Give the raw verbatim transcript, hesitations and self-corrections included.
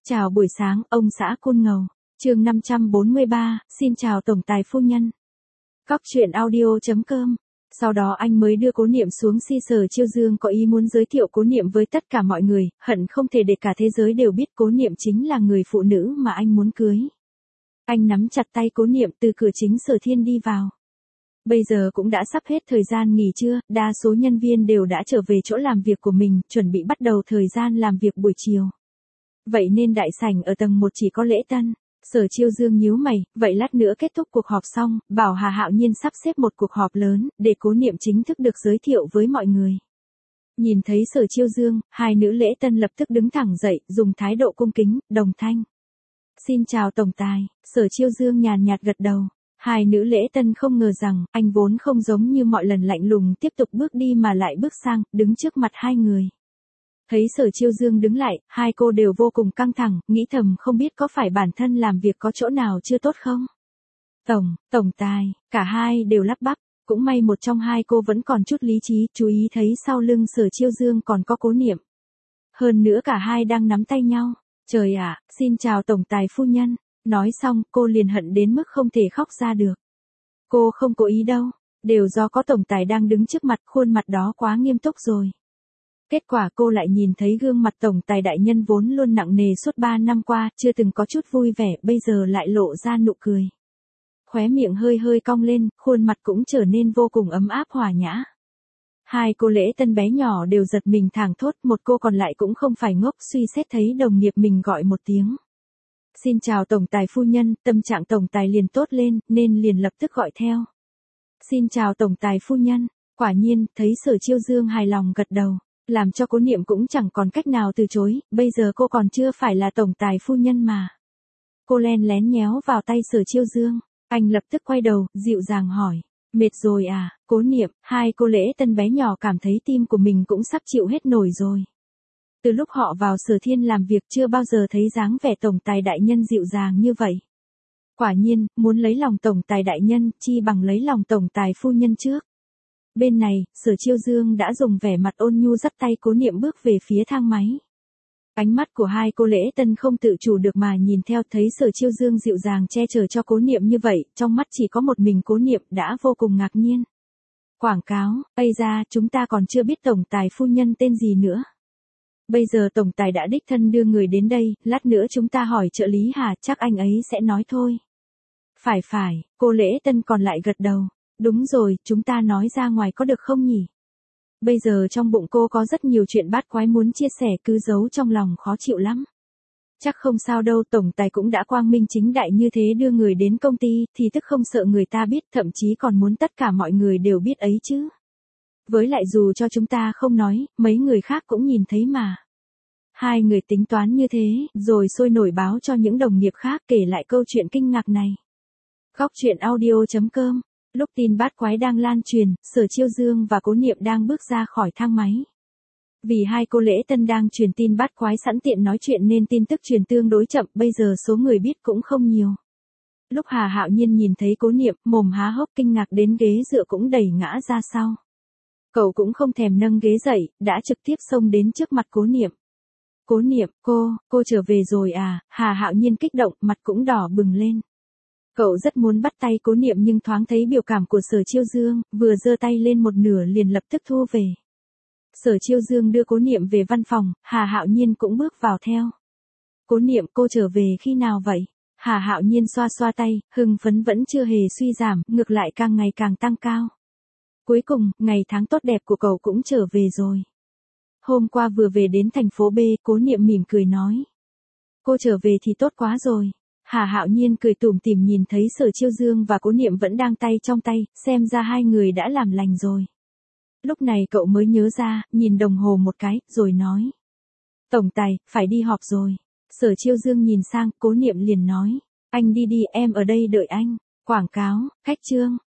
Chào buổi sáng, ông xã Côn Ngầu. Chương năm trăm bốn mươi ba, xin chào tổng tài phu nhân. Cóc truyện audio chấm com. Sau đó anh mới đưa Cố Niệm xuống si Sở Chiêu Dương có ý muốn giới thiệu Cố Niệm với tất cả mọi người, hận không thể để cả thế giới đều biết Cố Niệm chính là người phụ nữ mà anh muốn cưới. Anh nắm chặt tay Cố Niệm từ cửa chính Sở Thiên đi vào. Bây giờ cũng đã sắp hết thời gian nghỉ trưa, đa số nhân viên đều đã trở về chỗ làm việc của mình, chuẩn bị bắt đầu thời gian làm việc buổi chiều. Vậy nên đại sảnh ở tầng một chỉ có lễ tân. Sở Chiêu Dương nhíu mày, vậy lát nữa kết thúc cuộc họp xong, bảo Hà Hạo Nhiên sắp xếp một cuộc họp lớn, để Cố Niệm chính thức được giới thiệu với mọi người. Nhìn thấy Sở Chiêu Dương, hai nữ lễ tân lập tức đứng thẳng dậy, dùng thái độ cung kính, đồng thanh. Xin chào tổng tài. Sở Chiêu Dương nhàn nhạt gật đầu. Hai nữ lễ tân không ngờ rằng, anh vốn không giống như mọi lần lạnh lùng tiếp tục bước đi mà lại bước sang, đứng trước mặt hai người. Thấy Sở Chiêu Dương đứng lại, hai cô đều vô cùng căng thẳng, nghĩ thầm không biết có phải bản thân làm việc có chỗ nào chưa tốt không? Tổng, tổng tài, cả hai đều lắp bắp, cũng may một trong hai cô vẫn còn chút lý trí, chú ý thấy sau lưng Sở Chiêu Dương còn có Cố Niệm. Hơn nữa cả hai đang nắm tay nhau. Trời ạ, xin chào tổng tài phu nhân. Nói xong, cô liền hận đến mức không thể khóc ra được. Cô không cố ý đâu, đều do có tổng tài đang đứng trước mặt, khuôn mặt đó quá nghiêm túc rồi. Kết quả cô lại nhìn thấy gương mặt tổng tài đại nhân vốn luôn nặng nề suốt ba năm qua, chưa từng có chút vui vẻ, bây giờ lại lộ ra nụ cười. Khóe miệng hơi hơi cong lên, khuôn mặt cũng trở nên vô cùng ấm áp hòa nhã. Hai cô lễ tân bé nhỏ đều giật mình thảng thốt, một cô còn lại cũng không phải ngốc, suy xét thấy đồng nghiệp mình gọi một tiếng. Xin chào tổng tài phu nhân, tâm trạng tổng tài liền tốt lên, nên liền lập tức gọi theo. Xin chào tổng tài phu nhân, quả nhiên, thấy Sở Chiêu Dương hài lòng gật đầu. Làm cho Cố Niệm cũng chẳng còn cách nào từ chối, bây giờ cô còn chưa phải là tổng tài phu nhân mà. Cô len lén nhéo vào tay Sở Chiêu Dương, anh lập tức quay đầu, dịu dàng hỏi, mệt rồi à? Cố Niệm, hai cô lễ tân bé nhỏ cảm thấy tim của mình cũng sắp chịu hết nổi rồi. Từ lúc họ vào Sở Thiên làm việc chưa bao giờ thấy dáng vẻ tổng tài đại nhân dịu dàng như vậy. Quả nhiên, muốn lấy lòng tổng tài đại nhân, chi bằng lấy lòng tổng tài phu nhân trước. Bên này, Sở Chiêu Dương đã dùng vẻ mặt ôn nhu dắt tay Cố Niệm bước về phía thang máy. Ánh mắt của hai cô lễ tân không tự chủ được mà nhìn theo, thấy Sở Chiêu Dương dịu dàng che chở cho Cố Niệm như vậy, trong mắt chỉ có một mình Cố Niệm đã vô cùng ngạc nhiên. Quảng cáo, ây ra, chúng ta còn chưa biết tổng tài phu nhân tên gì nữa. Bây giờ tổng tài đã đích thân đưa người đến đây, lát nữa chúng ta hỏi trợ lý Hà, chắc anh ấy sẽ nói thôi. Phải phải, cô lễ tân còn lại gật đầu. Đúng rồi, chúng ta nói ra ngoài có được không nhỉ? Bây giờ trong bụng cô có rất nhiều chuyện bát quái muốn chia sẻ, cứ giấu trong lòng khó chịu lắm. Chắc không sao đâu, tổng tài cũng đã quang minh chính đại như thế đưa người đến công ty, thì tức không sợ người ta biết, thậm chí còn muốn tất cả mọi người đều biết ấy chứ. Với lại dù cho chúng ta không nói, mấy người khác cũng nhìn thấy mà. Hai người tính toán như thế, rồi sôi nổi báo cho những đồng nghiệp khác kể lại câu chuyện kinh ngạc này. Cóc truyện audio chấm com. Lúc tin bát quái đang lan truyền, Sở Chiêu Dương và Cố Niệm đang bước ra khỏi thang máy. Vì hai cô lễ tân đang truyền tin bát quái sẵn tiện nói chuyện nên tin tức truyền tương đối chậm, bây giờ số người biết cũng không nhiều. Lúc Hà Hạo Nhiên nhìn thấy Cố Niệm, mồm há hốc kinh ngạc đến ghế dựa cũng đẩy ngã ra sau. Cậu cũng không thèm nâng ghế dậy, đã trực tiếp xông đến trước mặt Cố Niệm. Cố Niệm, cô, cô trở về rồi à? Hà Hạo Nhiên kích động, mặt cũng đỏ bừng lên. Cậu rất muốn bắt tay Cố Niệm nhưng thoáng thấy biểu cảm của Sở Chiêu Dương, vừa giơ tay lên một nửa liền lập tức thu về. Sở Chiêu Dương đưa Cố Niệm về văn phòng, Hà Hạo Nhiên cũng bước vào theo. Cố Niệm, cô trở về khi nào vậy? Hà Hạo Nhiên xoa xoa tay, hưng phấn vẫn chưa hề suy giảm, ngược lại càng ngày càng tăng cao. Cuối cùng, ngày tháng tốt đẹp của cậu cũng trở về rồi. Hôm qua vừa về đến thành phố B, Cố Niệm mỉm cười nói. Cô trở về thì tốt quá rồi. Hà Hạo Nhiên cười tủm tỉm nhìn thấy Sở Chiêu Dương và Cố Niệm vẫn đang tay trong tay, xem ra hai người đã làm lành rồi. Lúc này cậu mới nhớ ra, nhìn đồng hồ một cái, rồi nói. Tổng tài, phải đi họp rồi. Sở Chiêu Dương nhìn sang, Cố Niệm liền nói. Anh đi đi, em ở đây đợi anh. Quảng cáo, khách trương.